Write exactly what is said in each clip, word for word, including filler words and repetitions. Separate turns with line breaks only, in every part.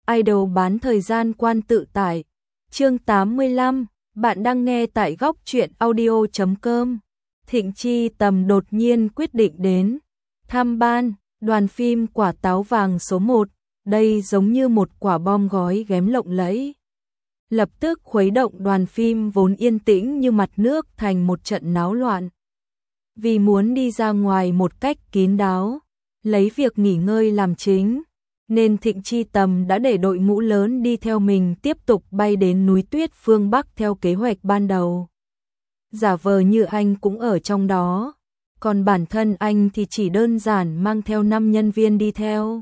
idol bán thời gian quan tự tải. Chương tám mươi lăm, bạn đang nghe tại góc truyện audio chấm com. Thịnh Chi Tầm đột nhiên quyết định đến tham ban đoàn phim Quả Táo Vàng số một, đây giống như một quả bom gói ghém lộng lẫy. Lập tức khuấy động đoàn phim vốn yên tĩnh như mặt nước thành một trận náo loạn. Vì muốn đi ra ngoài một cách kín đáo, lấy việc nghỉ ngơi làm chính, nên Thịnh Chi Tầm đã để đội ngũ lớn đi theo mình tiếp tục bay đến núi tuyết phương Bắc theo kế hoạch ban đầu. Giả vờ như anh cũng ở trong đó, còn bản thân anh thì chỉ đơn giản mang theo năm nhân viên đi theo.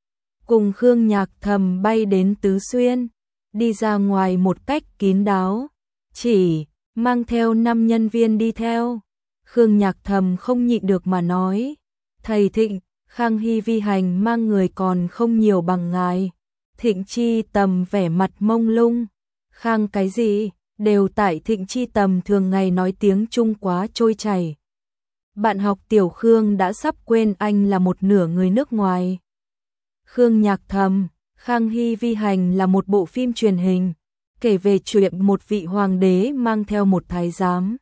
Cùng Khương Nhạc Thầm bay đến Tứ Xuyên, đi ra ngoài một cách kín đáo, chỉ mang theo năm nhân viên đi theo. Khương Nhạc Thầm không nhịn được mà nói, thầy Thịnh, Khang Hy Vi Hành mang người còn không nhiều bằng ngài. Thịnh Chi Tầm vẻ mặt mông lung, Khang cái gì, đều tại Thịnh Chi Tầm thường ngày nói tiếng Trung quá trôi chảy. Bạn học tiểu Khương đã sắp quên anh là một nửa người nước ngoài. Khương Nhạc Thầm, Khang Hy Vi Hành là một bộ phim truyền hình, kể về chuyện một vị hoàng đế mang theo một thái giám,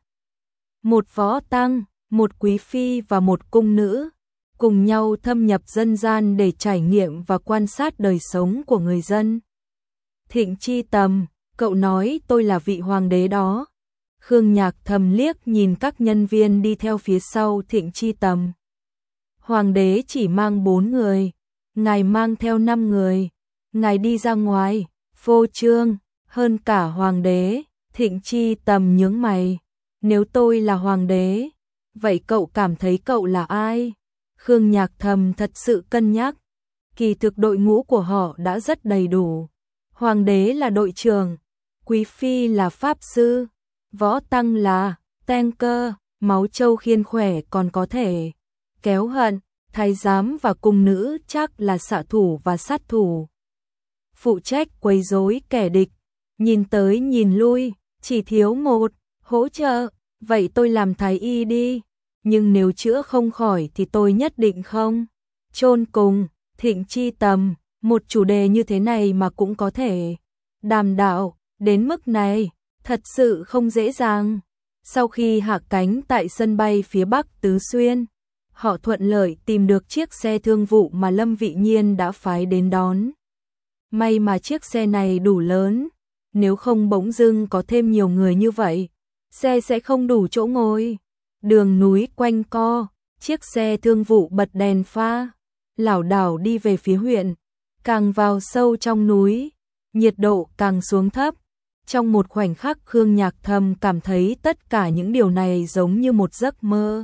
một võ tăng, một quý phi và một cung nữ, cùng nhau thâm nhập dân gian để trải nghiệm và quan sát đời sống của người dân. Thịnh Chi Tầm, cậu nói tôi là vị hoàng đế đó. Khương Nhạc Thầm liếc nhìn các nhân viên đi theo phía sau Thịnh Chi Tầm. Hoàng đế chỉ mang bốn người, ngài mang theo năm người, ngài đi ra ngoài, phô trương, hơn cả hoàng đế. Thịnh Chi Tầm nhướng mày, nếu tôi là hoàng đế, vậy cậu cảm thấy cậu là ai? Khương Nhạc Thầm thật sự cân nhắc, kỳ thực đội ngũ của họ đã rất đầy đủ. Hoàng đế là đội trưởng, quý phi là pháp sư, võ tăng là tanker, máu châu khiên khỏe còn có thể kéo hận, thái giám và cung nữ chắc là xạ thủ và sát thủ, phụ trách quấy rối kẻ địch, nhìn tới nhìn lui, chỉ thiếu một, hỗ trợ, vậy tôi làm thái y đi, nhưng nếu chữa không khỏi thì tôi nhất định không chôn cùng. Thịnh Chi Tầm, một chủ đề như thế này mà cũng có thể đàm đạo đến mức này, thật sự không dễ dàng. Sau khi hạ cánh tại sân bay phía Bắc Tứ Xuyên, họ thuận lợi tìm được chiếc xe thương vụ mà Lâm Vị Nhiên đã phái đến đón. May mà chiếc xe này đủ lớn, nếu không bỗng dưng có thêm nhiều người như vậy, xe sẽ không đủ chỗ ngồi. Đường núi quanh co, chiếc xe thương vụ bật đèn pha, lảo đảo đi về phía huyện. Càng vào sâu trong núi, nhiệt độ càng xuống thấp. Trong một khoảnh khắc Khương Nhạc Thầm cảm thấy tất cả những điều này giống như một giấc mơ.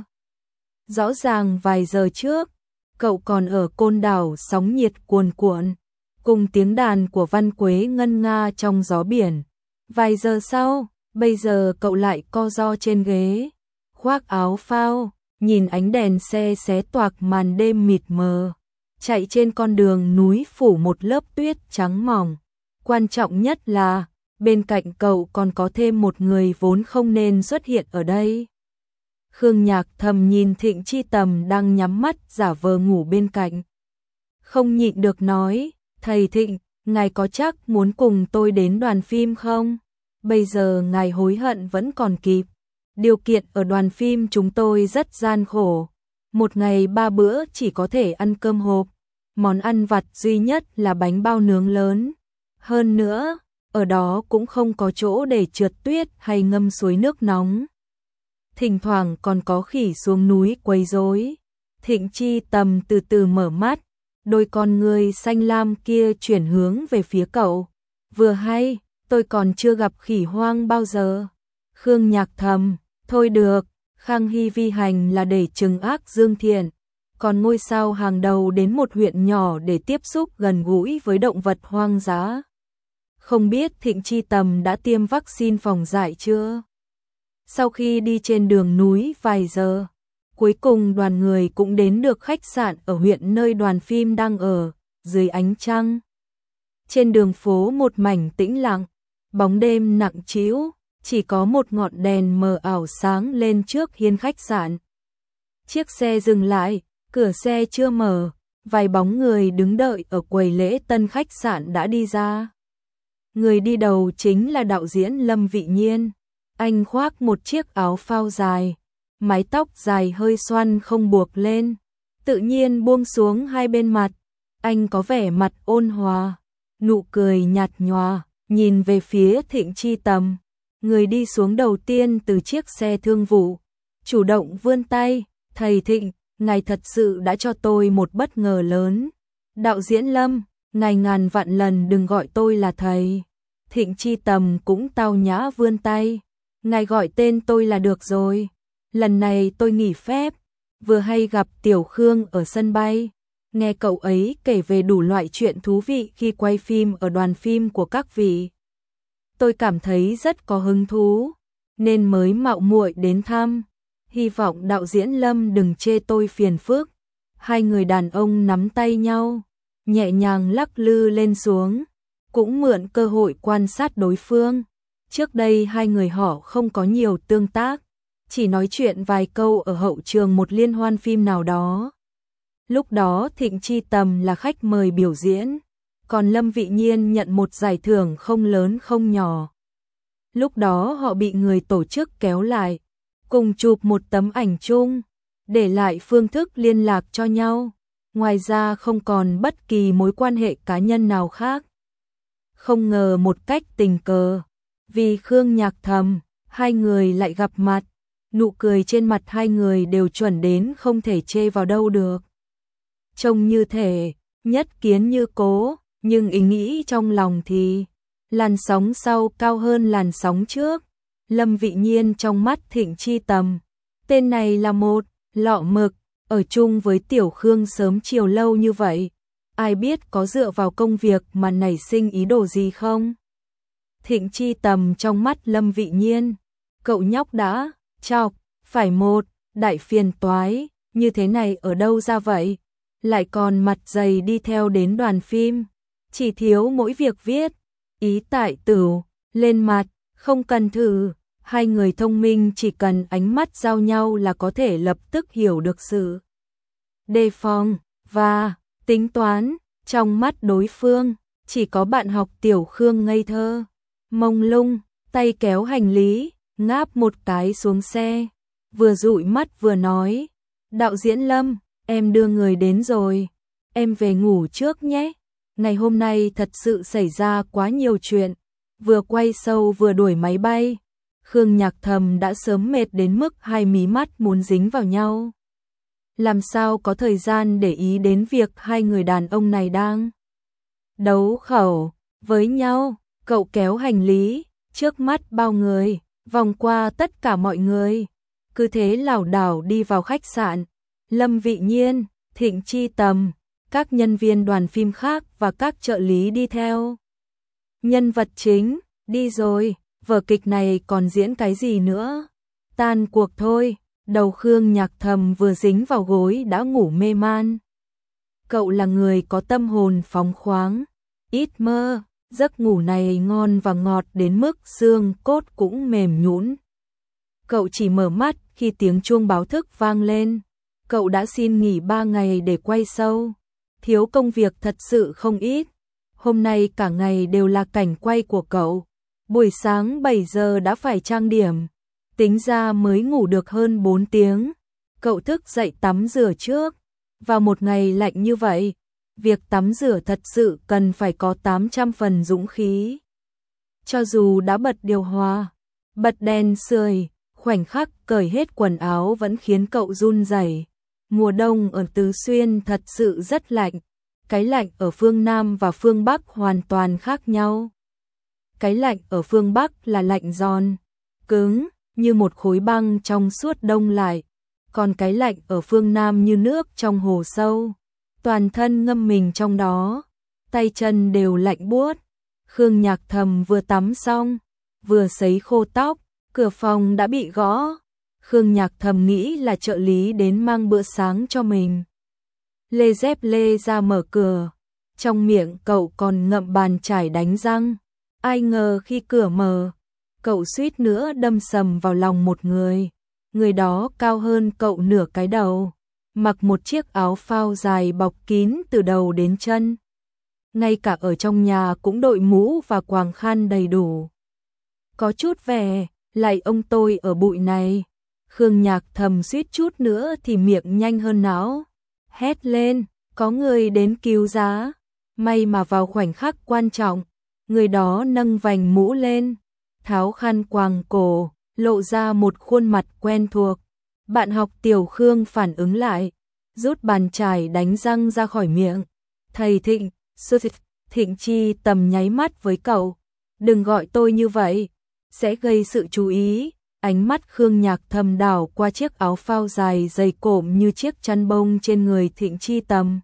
Rõ ràng vài giờ trước, cậu còn ở Côn Đảo sóng nhiệt cuồn cuộn, cùng tiếng đàn của Văn Quế ngân nga trong gió biển. Vài giờ sau, bây giờ cậu lại co ro trên ghế, khoác áo phao, nhìn ánh đèn xe xé toạc màn đêm mịt mờ, chạy trên con đường núi phủ một lớp tuyết trắng mỏng. Quan trọng nhất là, bên cạnh cậu còn có thêm một người vốn không nên xuất hiện ở đây. Khương Nhạc Thầm nhìn Thịnh Chi Tầm đang nhắm mắt giả vờ ngủ bên cạnh, không nhịn được nói, thầy Thịnh, ngài có chắc muốn cùng tôi đến đoàn phim không? Bây giờ ngài hối hận vẫn còn kịp. Điều kiện ở đoàn phim chúng tôi rất gian khổ, một ngày ba bữa chỉ có thể ăn cơm hộp, món ăn vặt duy nhất là bánh bao nướng lớn. Hơn nữa, ở đó cũng không có chỗ để trượt tuyết hay ngâm suối nước nóng. Thỉnh thoảng còn có khỉ xuống núi quấy rối. Thịnh Chi Tầm từ từ mở mắt, đôi con ngươi xanh lam kia chuyển hướng về phía cậu. Vừa hay, tôi còn chưa gặp khỉ hoang bao giờ. Khương Nhạc Thầm, thôi được, Khang Hy Vi Hành là để trừng ác dương thiện, còn ngôi sao hàng đầu đến một huyện nhỏ để tiếp xúc gần gũi với động vật hoang dã. Không biết Thịnh Chi Tầm đã tiêm vaccine phòng dại chưa? Sau khi đi trên đường núi vài giờ, cuối cùng đoàn người cũng đến được khách sạn ở huyện nơi đoàn phim đang ở, dưới ánh trăng. Trên đường phố một mảnh tĩnh lặng, bóng đêm nặng trĩu, chỉ có một ngọn đèn mờ ảo sáng lên trước hiên khách sạn. Chiếc xe dừng lại, cửa xe chưa mở, vài bóng người đứng đợi ở quầy lễ tân khách sạn đã đi ra. Người đi đầu chính là đạo diễn Lâm Vị Nhiên. Anh khoác một chiếc áo phao dài, mái tóc dài hơi xoăn không buộc lên, tự nhiên buông xuống hai bên mặt. Anh có vẻ mặt ôn hòa, nụ cười nhạt nhòa, nhìn về phía Thịnh Chi Tầm. Người đi xuống đầu tiên từ chiếc xe thương vụ, chủ động vươn tay, thầy Thịnh, ngài thật sự đã cho tôi một bất ngờ lớn. Đạo diễn Lâm, ngài ngàn vạn lần đừng gọi tôi là thầy. Thịnh Chi Tầm cũng tao nhã vươn tay, ngài gọi tên tôi là được rồi. Lần này tôi nghỉ phép, vừa hay gặp Tiểu Khương ở sân bay, nghe cậu ấy kể về đủ loại chuyện thú vị khi quay phim ở đoàn phim của các vị. Tôi cảm thấy rất có hứng thú, nên mới mạo muội đến thăm. Hy vọng đạo diễn Lâm đừng chê tôi phiền phức. Hai người đàn ông nắm tay nhau, nhẹ nhàng lắc lư lên xuống, cũng mượn cơ hội quan sát đối phương. Trước đây hai người họ không có nhiều tương tác, chỉ nói chuyện vài câu ở hậu trường một liên hoan phim nào đó. Lúc đó Thịnh Chi Tầm là khách mời biểu diễn, còn Lâm Vị Nhiên nhận một giải thưởng không lớn không nhỏ. Lúc đó họ bị người tổ chức kéo lại, cùng chụp một tấm ảnh chung, để lại phương thức liên lạc cho nhau. Ngoài ra không còn bất kỳ mối quan hệ cá nhân nào khác. Không ngờ một cách tình cờ, vì Khương Nhạc Thầm, hai người lại gặp mặt. Nụ cười trên mặt hai người đều chuẩn đến không thể chê vào đâu được. Trông như thể, nhất kiến như cố, nhưng ý nghĩ trong lòng thì làn sóng sau cao hơn làn sóng trước. Lâm Vị Nhiên trong mắt Thịnh Chi Tầm, tên này là một lọ mực, ở chung với Tiểu Khương sớm chiều lâu như vậy, ai biết có dựa vào công việc mà nảy sinh ý đồ gì không? Thịnh Chi Tầm trong mắt Lâm Vị Nhiên, cậu nhóc đã chọc phải một đại phiền toái như thế này ở đâu ra vậy? Lại còn mặt dày đi theo đến đoàn phim, chỉ thiếu mỗi việc viết ý tại tử lên mặt, không cần thử. Hai người thông minh chỉ cần ánh mắt giao nhau là có thể lập tức hiểu được sự đề phòng và tính toán trong mắt đối phương. Chỉ có bạn học Tiểu Khương ngây thơ, mông lung, tay kéo hành lý, ngáp một cái xuống xe, vừa dụi mắt vừa nói, đạo diễn Lâm, em đưa người đến rồi, em về ngủ trước nhé. Ngày hôm nay thật sự xảy ra quá nhiều chuyện, vừa quay show vừa đuổi máy bay. Khương Nhạc Thầm đã sớm mệt đến mức hai mí mắt muốn dính vào nhau. Làm sao có thời gian để ý đến việc hai người đàn ông này đang đấu khẩu với nhau. Cậu kéo hành lý, trước mắt bao người, vòng qua tất cả mọi người, cứ thế lảo đảo đi vào khách sạn. Lâm Vị Nhiên, Thịnh Chi Tầm, các nhân viên đoàn phim khác và các trợ lý đi theo. Nhân vật chính, đi rồi, vở kịch này còn diễn cái gì nữa? Tan cuộc thôi. Đầu Khương Nhạc Thầm vừa dính vào gối đã ngủ mê man. Cậu là người có tâm hồn phóng khoáng, ít mơ, giấc ngủ này ngon và ngọt đến mức xương cốt cũng mềm nhũn. Cậu chỉ mở mắt khi tiếng chuông báo thức vang lên. Cậu đã xin nghỉ ba ngày để quay show, thiếu công việc thật sự không ít. Hôm nay cả ngày đều là cảnh quay của cậu. Buổi sáng bảy giờ đã phải trang điểm, tính ra mới ngủ được hơn bốn tiếng. Cậu thức dậy tắm rửa trước. Vào một ngày lạnh như vậy, việc tắm rửa thật sự cần phải có tám trăm phần dũng khí. Cho dù đã bật điều hòa, bật đèn sưởi, khoảnh khắc cởi hết quần áo vẫn khiến cậu run rẩy. Mùa đông ở Tứ Xuyên thật sự rất lạnh. Cái lạnh ở phương Nam và phương Bắc hoàn toàn khác nhau. Cái lạnh ở phương Bắc là lạnh giòn, cứng, như một khối băng trong suốt đông lại. Còn cái lạnh ở phương Nam như nước trong hồ sâu, toàn thân ngâm mình trong đó, tay chân đều lạnh buốt. Khương Nhạc Thầm vừa tắm xong, vừa sấy khô tóc, cửa phòng đã bị gõ. Khương Nhạc Thầm nghĩ là trợ lý đến mang bữa sáng cho mình. Lê dép lê ra mở cửa, trong miệng cậu còn ngậm bàn chải đánh răng. Ai ngờ khi cửa mở, cậu suýt nữa đâm sầm vào lòng một người. Người đó cao hơn cậu nửa cái đầu, mặc một chiếc áo phao dài bọc kín từ đầu đến chân. Ngay cả ở trong nhà cũng đội mũ và quàng khăn đầy đủ. Có chút vẻ, lại ông tôi ở bụi này. Khương Nhạc Thầm suýt chút nữa thì miệng nhanh hơn não. Hét lên, có người đến cứu giá. May mà vào khoảnh khắc quan trọng, người đó nâng vành mũ lên, tháo khăn quàng cổ, lộ ra một khuôn mặt quen thuộc. Bạn học Tiểu Khương phản ứng lại, rút bàn chải đánh răng ra khỏi miệng. Thầy Thịnh, sư Thịnh Chi Tầm nháy mắt với cậu. Đừng gọi tôi như vậy, sẽ gây sự chú ý. Ánh mắt Khương Nhạc Thầm đảo qua chiếc áo phao dài dày cộm như chiếc chăn bông trên người Thịnh Chi Tầm.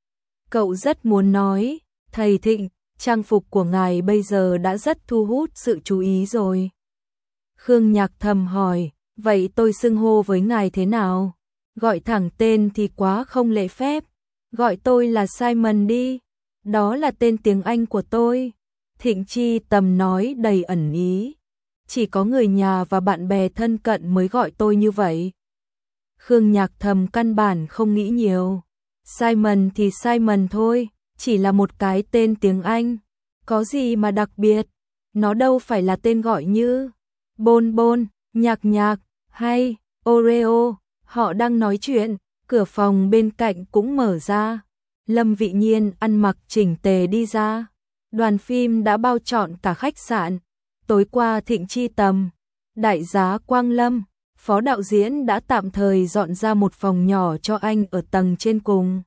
Cậu rất muốn nói, thầy Thịnh, trang phục của ngài bây giờ đã rất thu hút sự chú ý rồi. Khương Nhạc Thầm hỏi, vậy tôi xưng hô với ngài thế nào? Gọi thẳng tên thì quá không lễ phép. Gọi tôi là Simon đi. Đó là tên tiếng Anh của tôi. Thịnh Chi Tầm nói đầy ẩn ý. Chỉ có người nhà và bạn bè thân cận mới gọi tôi như vậy. Khương Nhạc Thầm căn bản không nghĩ nhiều. Simon thì Simon thôi, chỉ là một cái tên tiếng Anh. Có gì mà đặc biệt? Nó đâu phải là tên gọi như Bôn Bôn, Nhạc Nhạc hay Oreo. Họ đang nói chuyện, cửa phòng bên cạnh cũng mở ra. Lâm Vị Nhiên ăn mặc chỉnh tề đi ra. Đoàn phim đã bao trọn cả khách sạn. Tối qua Thịnh Chi Tầm, đại giá Quang Lâm, phó đạo diễn đã tạm thời dọn ra một phòng nhỏ cho anh ở tầng trên cùng.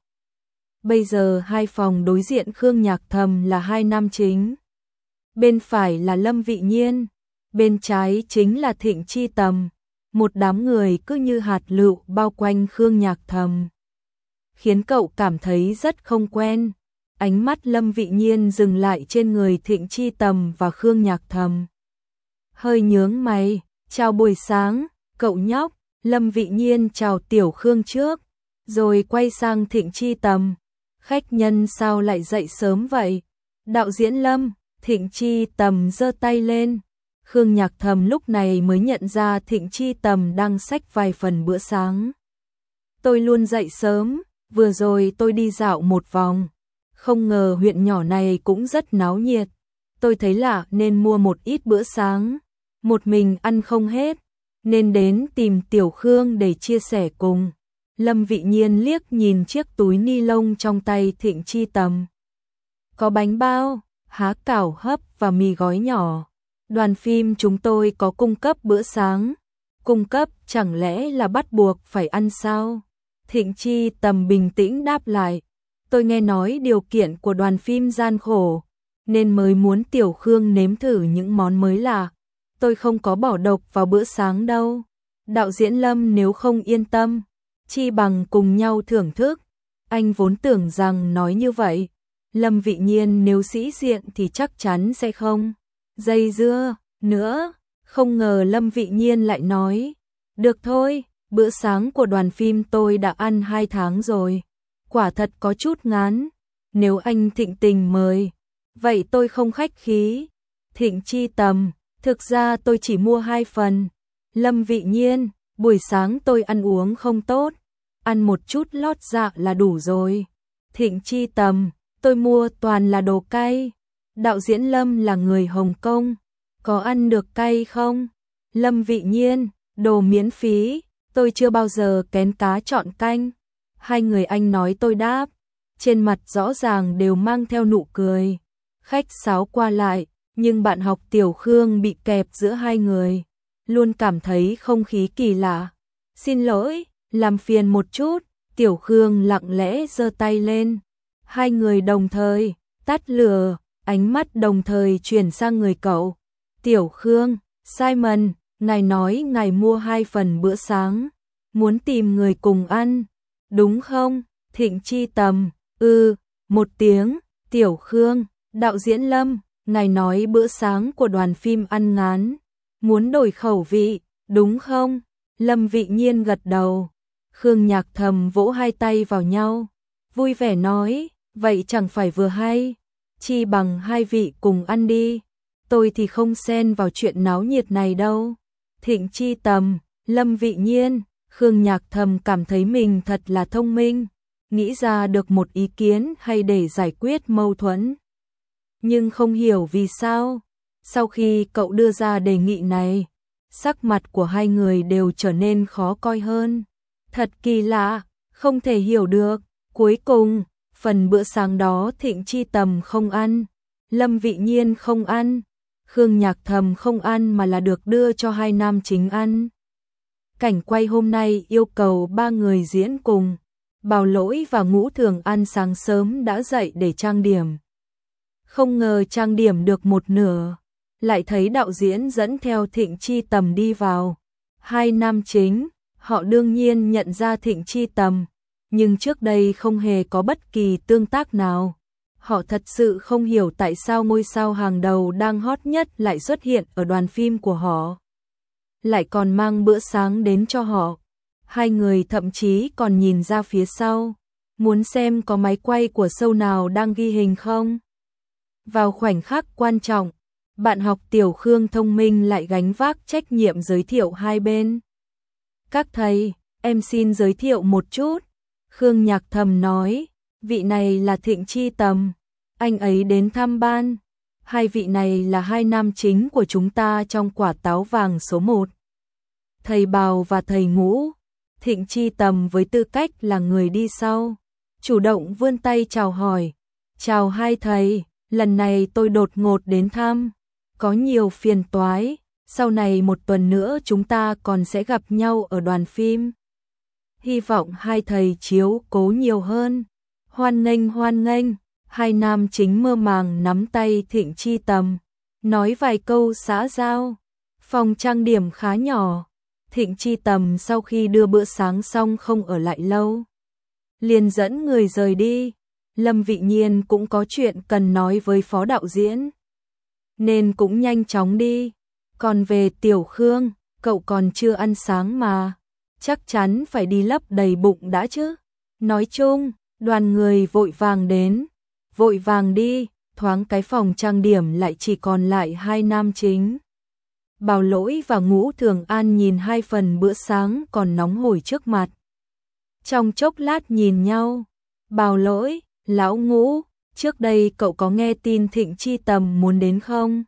Bây giờ hai phòng đối diện Khương Nhạc Thầm là hai nam chính. Bên phải là Lâm Vị Nhiên, bên trái chính là Thịnh Chi Tầm. Một đám người cứ như hạt lựu bao quanh Khương Nhạc Thầm, khiến cậu cảm thấy rất không quen. Ánh mắt Lâm Vị Nhiên dừng lại trên người Thịnh Chi Tầm và Khương Nhạc Thầm. Hơi nhướng mày, chào buổi sáng, cậu nhóc. Lâm Vị Nhiên chào Tiểu Khương trước, rồi quay sang Thịnh Chi Tầm. Khách nhân sao lại dậy sớm vậy? Đạo diễn Lâm. Thịnh Chi Tầm giơ tay lên. Khương Nhạc Thầm lúc này mới nhận ra Thịnh Chi Tầm đang xách vài phần bữa sáng. Tôi luôn dậy sớm, vừa rồi tôi đi dạo một vòng. Không ngờ huyện nhỏ này cũng rất náo nhiệt. Tôi thấy lạ nên mua một ít bữa sáng. Một mình ăn không hết, nên đến tìm Tiểu Khương để chia sẻ cùng. Lâm Vị Nhiên liếc nhìn chiếc túi ni lông trong tay Thịnh Chi Tầm. Có bánh bao, há cảo hấp và mì gói nhỏ. Đoàn phim chúng tôi có cung cấp bữa sáng. Cung cấp chẳng lẽ là bắt buộc phải ăn sao? Thịnh Chi Tầm bình tĩnh đáp lại. Tôi nghe nói điều kiện của đoàn phim gian khổ, nên mới muốn Tiểu Khương nếm thử những món mới lạ. Tôi không có bỏ độc vào bữa sáng đâu. Đạo diễn Lâm nếu không yên tâm, chi bằng cùng nhau thưởng thức. Anh vốn tưởng rằng nói như vậy, Lâm Vị Nhiên nếu sĩ diện thì chắc chắn sẽ không dây dưa nữa. Không ngờ Lâm Vị Nhiên lại nói, được thôi, bữa sáng của đoàn phim tôi đã ăn hai tháng rồi. Quả thật có chút ngán. Nếu anh Thịnh tình mời, vậy tôi không khách khí. Thịnh Chi Tầm, thực ra tôi chỉ mua hai phần. Lâm Vị Nhiên, buổi sáng tôi ăn uống không tốt, ăn một chút lót dạ là đủ rồi. Thịnh Chi Tầm, tôi mua toàn là đồ cay. Đạo diễn Lâm là người Hồng Kông, có ăn được cay không? Lâm Vị Nhiên, đồ miễn phí, tôi chưa bao giờ kén cá chọn canh. Hai người anh nói tôi đáp, trên mặt rõ ràng đều mang theo nụ cười. Khách sáo qua lại, nhưng bạn học Tiểu Khương bị kẹp giữa hai người, luôn cảm thấy không khí kỳ lạ. Xin lỗi, làm phiền một chút. Tiểu Khương lặng lẽ giơ tay lên. Hai người đồng thời tắt lửa, ánh mắt đồng thời chuyển sang người cậu. Tiểu Khương, Simon, ngài nói ngài mua hai phần bữa sáng, muốn tìm người cùng ăn, đúng không? Thịnh Chi Tầm, ừ, một tiếng. Tiểu Khương, đạo diễn Lâm, ngài nói bữa sáng của đoàn phim ăn ngán, muốn đổi khẩu vị, đúng không? Lâm Vị Nhiên gật đầu. Khương Nhạc Thầm vỗ hai tay vào nhau, vui vẻ nói, vậy chẳng phải vừa hay, chi bằng hai vị cùng ăn đi, tôi thì không xen vào chuyện náo nhiệt này đâu. Thịnh Chi Tầm, Lâm Vị Nhiên, Khương Nhạc thầm cảm thấy mình thật là thông minh, nghĩ ra được một ý kiến hay để giải quyết mâu thuẫn. Nhưng không hiểu vì sao, sau khi cậu đưa ra đề nghị này, sắc mặt của hai người đều trở nên khó coi hơn. Thật kỳ lạ, không thể hiểu được. Cuối cùng, phần bữa sáng đó Thịnh Chi Tầm không ăn, Lâm Vị Nhiên không ăn, Khương Nhạc Thầm không ăn mà là được đưa cho hai nam chính ăn. Cảnh quay hôm nay yêu cầu ba người diễn cùng. Bảo Lỗi và Ngũ Thường An sáng sớm đã dậy để trang điểm. Không ngờ trang điểm được một nửa, lại thấy đạo diễn dẫn theo Thịnh Chi Tầm đi vào. Hai nam chính, họ đương nhiên nhận ra Thịnh Chi Tầm, nhưng trước đây không hề có bất kỳ tương tác nào. Họ thật sự không hiểu tại sao ngôi sao hàng đầu đang hot nhất lại xuất hiện ở đoàn phim của họ, lại còn mang bữa sáng đến cho họ. Hai người thậm chí còn nhìn ra phía sau, muốn xem có máy quay của show nào đang ghi hình không. Vào khoảnh khắc quan trọng, bạn học Tiểu Khương thông minh lại gánh vác trách nhiệm giới thiệu hai bên. Các thầy, em xin giới thiệu một chút. Khương Nhạc Thầm nói, vị này là Thịnh Chi Tầm, anh ấy đến thăm ban. Hai vị này là hai nam chính của chúng ta trong Quả Táo Vàng số một. Thầy Bào và thầy Ngũ. Thịnh Chi Tầm với tư cách là người đi sau, chủ động vươn tay chào hỏi. Chào hai thầy, lần này tôi đột ngột đến thăm, có nhiều phiền toái, sau này một tuần nữa chúng ta còn sẽ gặp nhau ở đoàn phim. Hy vọng hai thầy chiếu cố nhiều hơn. Hoan nghênh hoan nghênh, hai nam chính mơ màng nắm tay Thịnh Chi Tầm, nói vài câu xã giao. Phòng trang điểm khá nhỏ. Thịnh Chi Tầm sau khi đưa bữa sáng xong không ở lại lâu, liền dẫn người rời đi. Lâm Vị Nhiên cũng có chuyện cần nói với phó đạo diễn, nên cũng nhanh chóng đi. Còn về Tiểu Khương, cậu còn chưa ăn sáng mà, chắc chắn phải đi lấp đầy bụng đã chứ. Nói chung, đoàn người vội vàng đến, vội vàng đi, thoáng cái phòng trang điểm lại chỉ còn lại hai nam chính. Bảo Lỗi và Ngũ Thường An nhìn hai phần bữa sáng còn nóng hổi trước mặt. Trong chốc lát nhìn nhau, Bảo Lỗi, lão Ngũ, trước đây cậu có nghe tin Thịnh Chi Tầm muốn đến không?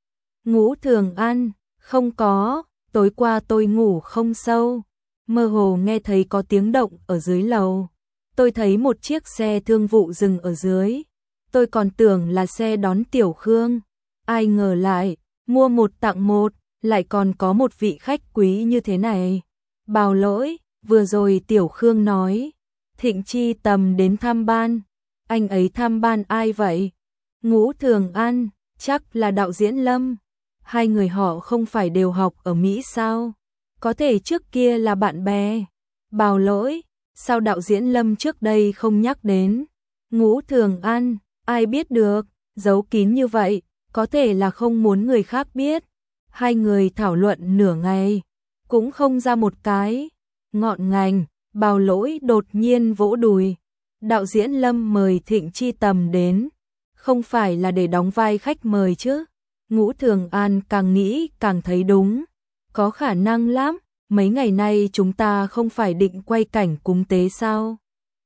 Ngũ Thường An, không có, tối qua tôi ngủ không sâu, mơ hồ nghe thấy có tiếng động ở dưới lầu. Tôi thấy một chiếc xe thương vụ dừng ở dưới, tôi còn tưởng là xe đón Tiểu Khương, ai ngờ lại, mua một tặng một, lại còn có một vị khách quý như thế này. Bảo Lỗi, vừa rồi Tiểu Khương nói, Thịnh Chi Tầm đến thăm ban, anh ấy thăm ban ai vậy? Ngũ Thường An, chắc là đạo diễn Lâm, hai người họ không phải đều học ở Mỹ sao? Có thể trước kia là bạn bè. Bảo Lỗi, sao đạo diễn Lâm trước đây không nhắc đến? Ngũ Thường An, ai biết được, giấu kín như vậy, có thể là không muốn người khác biết. Hai người thảo luận nửa ngày, cũng không ra một cái ngọn ngành. Bảo Lỗi đột nhiên vỗ đùi. Đạo diễn Lâm mời Thịnh Chi Tầm đến, không phải là để đóng vai khách mời chứ? Ngũ Thường An càng nghĩ càng thấy đúng, có khả năng lắm. Mấy ngày nay chúng ta không phải định quay cảnh cúng tế sao?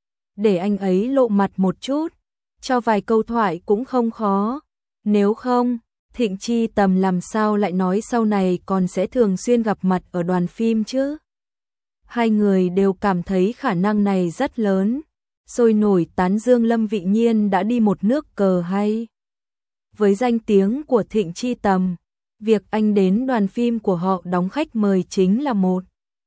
Để anh ấy lộ mặt một chút, cho vài câu thoại cũng không khó. Nếu không, Thịnh Chi Tầm làm sao lại nói sau này còn sẽ thường xuyên gặp mặt ở đoàn phim chứ? Hai người đều cảm thấy khả năng này rất lớn, sôi nổi tán dương Lâm Vị Nhiên đã đi một nước cờ hay. Với danh tiếng của Thịnh Chi Tầm, việc anh đến đoàn phim của họ đóng khách mời chính là một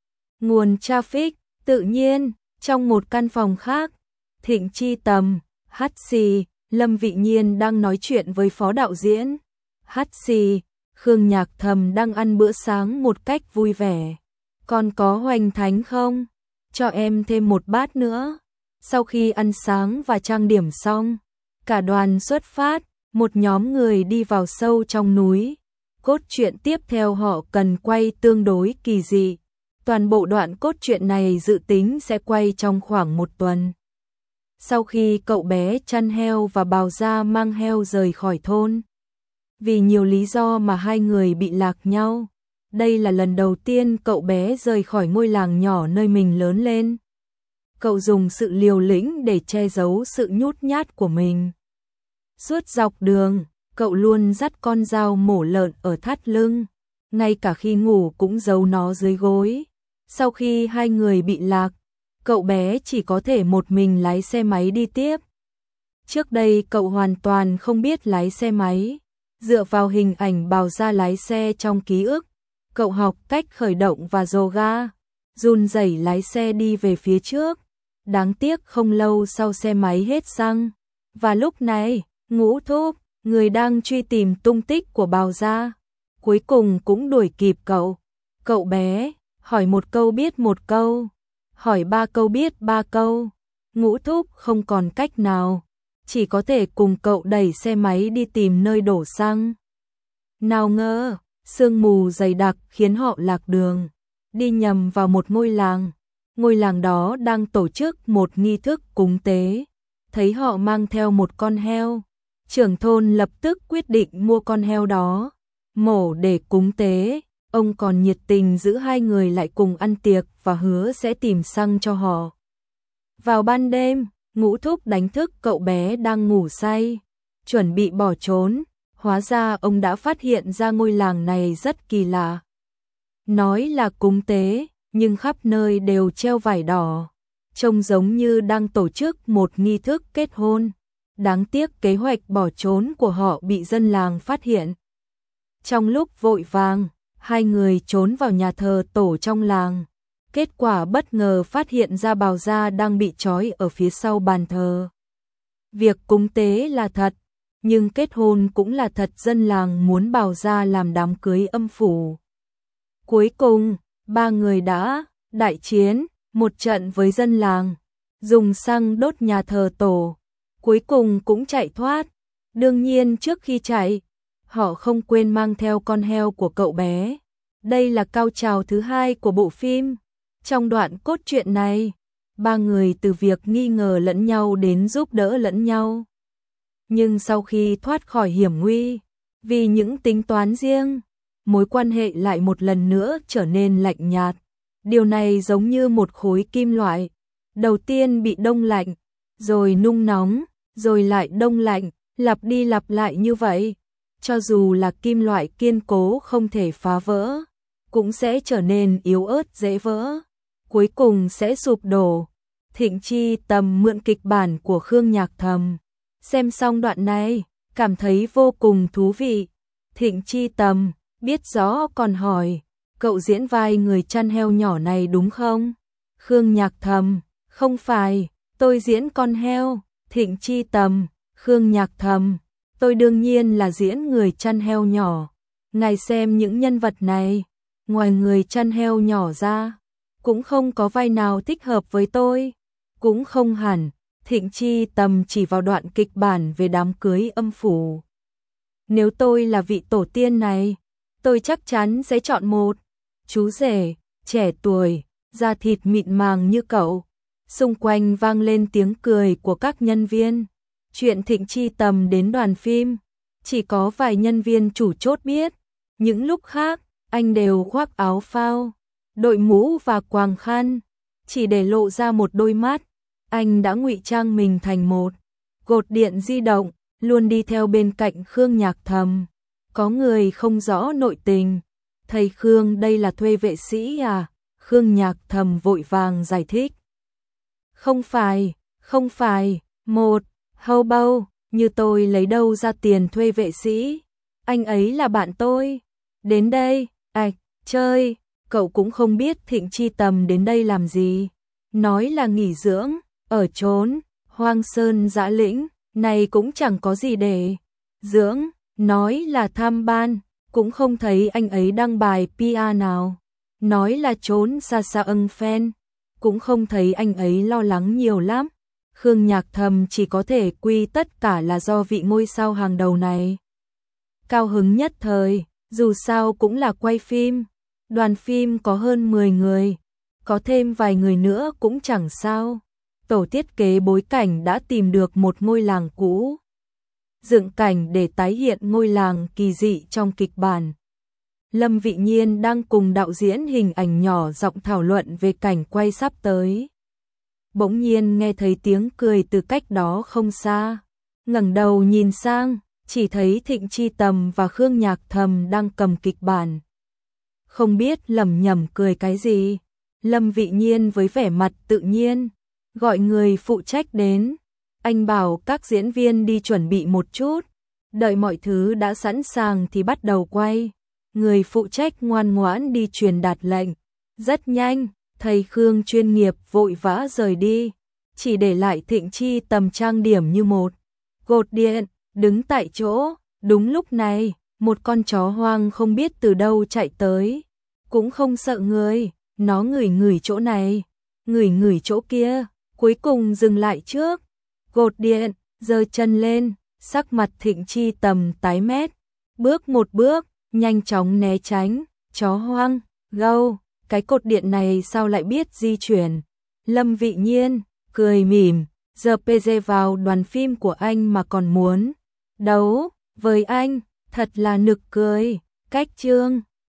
nguồn traffic. Tự nhiên, trong một căn phòng khác, Thịnh Chi Tầm, hắt xì, Lâm Vị Nhiên đang nói chuyện với phó đạo diễn. Hắt xì, Khương Nhạc Thầm đang ăn bữa sáng một cách vui vẻ. Còn có hoành thánh không? Cho em thêm một bát nữa. Sau khi ăn sáng và trang điểm xong, cả đoàn xuất phát, một nhóm người đi vào sâu trong núi. Cốt truyện tiếp theo họ cần quay tương đối kỳ dị. Toàn bộ đoạn cốt truyện này dự tính sẽ quay trong khoảng một tuần. Sau khi cậu bé chăn heo và Bào Gia mang heo rời khỏi thôn, vì nhiều lý do mà hai người bị lạc nhau, Đây là lần đầu tiên cậu bé rời khỏi ngôi làng nhỏ nơi mình lớn lên. Cậu dùng sự liều lĩnh để che giấu sự nhút nhát của mình. Suốt dọc đường, cậu luôn dắt con dao mổ lợn ở thắt lưng, ngay cả khi ngủ cũng giấu nó dưới gối. Sau khi hai người bị lạc, cậu bé chỉ có thể một mình lái xe máy đi tiếp. Trước đây cậu hoàn toàn không biết lái xe máy. Dựa vào hình ảnh Bào Gia lái xe trong ký ức, cậu học cách khởi động và dồ ga, run rẩy lái xe đi về phía trước. Đáng tiếc không lâu sau xe máy hết xăng. Và lúc này, Ngũ Thúc, người đang truy tìm tung tích của Bào Gia, cuối cùng cũng đuổi kịp cậu. Cậu bé, hỏi một câu biết một câu, hỏi ba câu biết ba câu. Ngũ Thúc không còn cách nào, chỉ có thể cùng cậu đẩy xe máy đi tìm nơi đổ xăng. Nào ngờ, sương mù dày đặc khiến họ lạc đường, đi nhầm vào một ngôi làng. Ngôi làng đó đang tổ chức một nghi thức cúng tế. Thấy họ mang theo một con heo, trưởng thôn lập tức quyết định mua con heo đó, mổ để cúng tế. Ông còn nhiệt tình giữ hai người lại cùng ăn tiệc và hứa sẽ tìm xăng cho họ. Vào ban đêm, Ngũ Thúc đánh thức cậu bé đang ngủ say, chuẩn bị bỏ trốn. Hóa ra ông đã phát hiện ra ngôi làng này rất kỳ lạ. Nói là cúng tế, nhưng khắp nơi đều treo vải đỏ, trông giống như đang tổ chức một nghi thức kết hôn. Đáng tiếc kế hoạch bỏ trốn của họ bị dân làng phát hiện. Trong lúc vội vàng, hai người trốn vào nhà thờ tổ trong làng. Kết quả bất ngờ phát hiện ra Bào Gia đang bị trói ở phía sau bàn thờ. Việc cúng tế là thật, nhưng kết hôn cũng là thật. Dân làng muốn Bào Gia làm đám cưới âm phủ. Cuối cùng, ba người đã đại chiến một trận với dân làng, dùng xăng đốt nhà thờ tổ, cuối cùng cũng chạy thoát. Đương nhiên trước khi chạy, họ không quên mang theo con heo của cậu bé. Đây là cao trào thứ hai của bộ phim. Trong đoạn cốt truyện này, ba người từ việc nghi ngờ lẫn nhau đến giúp đỡ lẫn nhau. Nhưng sau khi thoát khỏi hiểm nguy, vì những tính toán riêng, mối quan hệ lại một lần nữa trở nên lạnh nhạt. Điều này giống như một khối kim loại, đầu tiên bị đông lạnh, rồi nung nóng, rồi lại đông lạnh, lặp đi lặp lại như vậy. Cho dù là kim loại kiên cố không thể phá vỡ, cũng sẽ trở nên yếu ớt dễ vỡ, cuối cùng sẽ sụp đổ. Thịnh Chi Tầm mượn kịch bản của Khương Nhạc Thầm. Xem xong đoạn này, cảm thấy vô cùng thú vị. Thịnh Chi Tầm biết rõ còn hỏi, cậu diễn vai người chăn heo nhỏ này đúng không? Khương Nhạc Thầm, không phải, tôi diễn con heo. Thịnh Chi Tầm, Khương Nhạc Thầm, tôi đương nhiên là diễn người chăn heo nhỏ. Ngài xem những nhân vật này, ngoài người chăn heo nhỏ ra, cũng không có vai nào thích hợp với tôi. Cũng không hẳn. Thịnh Chi Tầm chỉ vào đoạn kịch bản về đám cưới âm phủ. Nếu tôi là vị tổ tiên này, tôi chắc chắn sẽ chọn một chú rể trẻ tuổi, da thịt mịn màng như cậu. Xung quanh vang lên tiếng cười của các nhân viên. Chuyện Thịnh Chi Tầm đến đoàn phim, chỉ có vài nhân viên chủ chốt biết. Những lúc khác, anh đều khoác áo phao, đội mũ và quàng khăn, chỉ để lộ ra một đôi mắt. Anh đã ngụy trang mình thành một cột điện di động, luôn đi theo bên cạnh Khương Nhạc Thầm. Có người không rõ nội tình, thầy Khương đây là thuê vệ sĩ à? Khương Nhạc Thầm vội vàng giải thích. Không phải, không phải, một hâu bâu, như tôi lấy đâu ra tiền thuê vệ sĩ? Anh ấy là bạn tôi. Đến đây, ạch, chơi, cậu cũng không biết Thịnh Chi Tầm đến đây làm gì. Nói là nghỉ dưỡng, ở trốn, hoang sơn dã lĩnh, này cũng chẳng có gì để dưỡng. Nói là tham ban, cũng không thấy anh ấy đăng bài pê e nào. Nói là trốn xa xa ưng fan, cũng không thấy anh ấy lo lắng nhiều lắm. Khương Nhạc Thầm chỉ có thể quy tất cả là do vị ngôi sao hàng đầu này. Cao hứng nhất thời, dù sao cũng là quay phim. Đoàn phim có hơn mười người, có thêm vài người nữa cũng chẳng sao. Tổ thiết kế bối cảnh đã tìm được một ngôi làng cũ, dựng cảnh để tái hiện ngôi làng kỳ dị trong kịch bản. Lâm Vị Nhiên đang cùng đạo diễn hình ảnh nhỏ giọng thảo luận về cảnh quay sắp tới. Bỗng nhiên nghe thấy tiếng cười từ cách đó không xa. Ngẩng đầu nhìn sang, chỉ thấy Thịnh Chi Tầm và Khương Nhạc Thầm đang cầm kịch bản. Không biết lẩm nhẩm cười cái gì. Lâm Vị Nhiên với vẻ mặt tự nhiên, gọi người phụ trách đến. Anh bảo các diễn viên đi chuẩn bị một chút, đợi mọi thứ đã sẵn sàng thì bắt đầu quay. Người phụ trách ngoan ngoãn đi truyền đạt lệnh. Rất nhanh, thầy Khương chuyên nghiệp vội vã rời đi, chỉ để lại Thịnh Chi Tầm trang điểm như một cột điện, đứng tại chỗ. Đúng lúc này, một con chó hoang không biết từ đâu chạy tới, cũng không sợ người, nó ngửi ngửi chỗ này, ngửi ngửi chỗ kia, cuối cùng dừng lại trước cột điện, giơ chân lên, sắc mặt Thịnh Chi Tầm tái mét, bước một bước, nhanh chóng né tránh. Chó hoang, gâu, cái cột điện này sao lại biết di chuyển? Lâm Vị Nhiên cười mỉm, giờ pê giê vào đoàn phim của anh mà còn muốn đấu với anh, thật là nực cười. Cách chương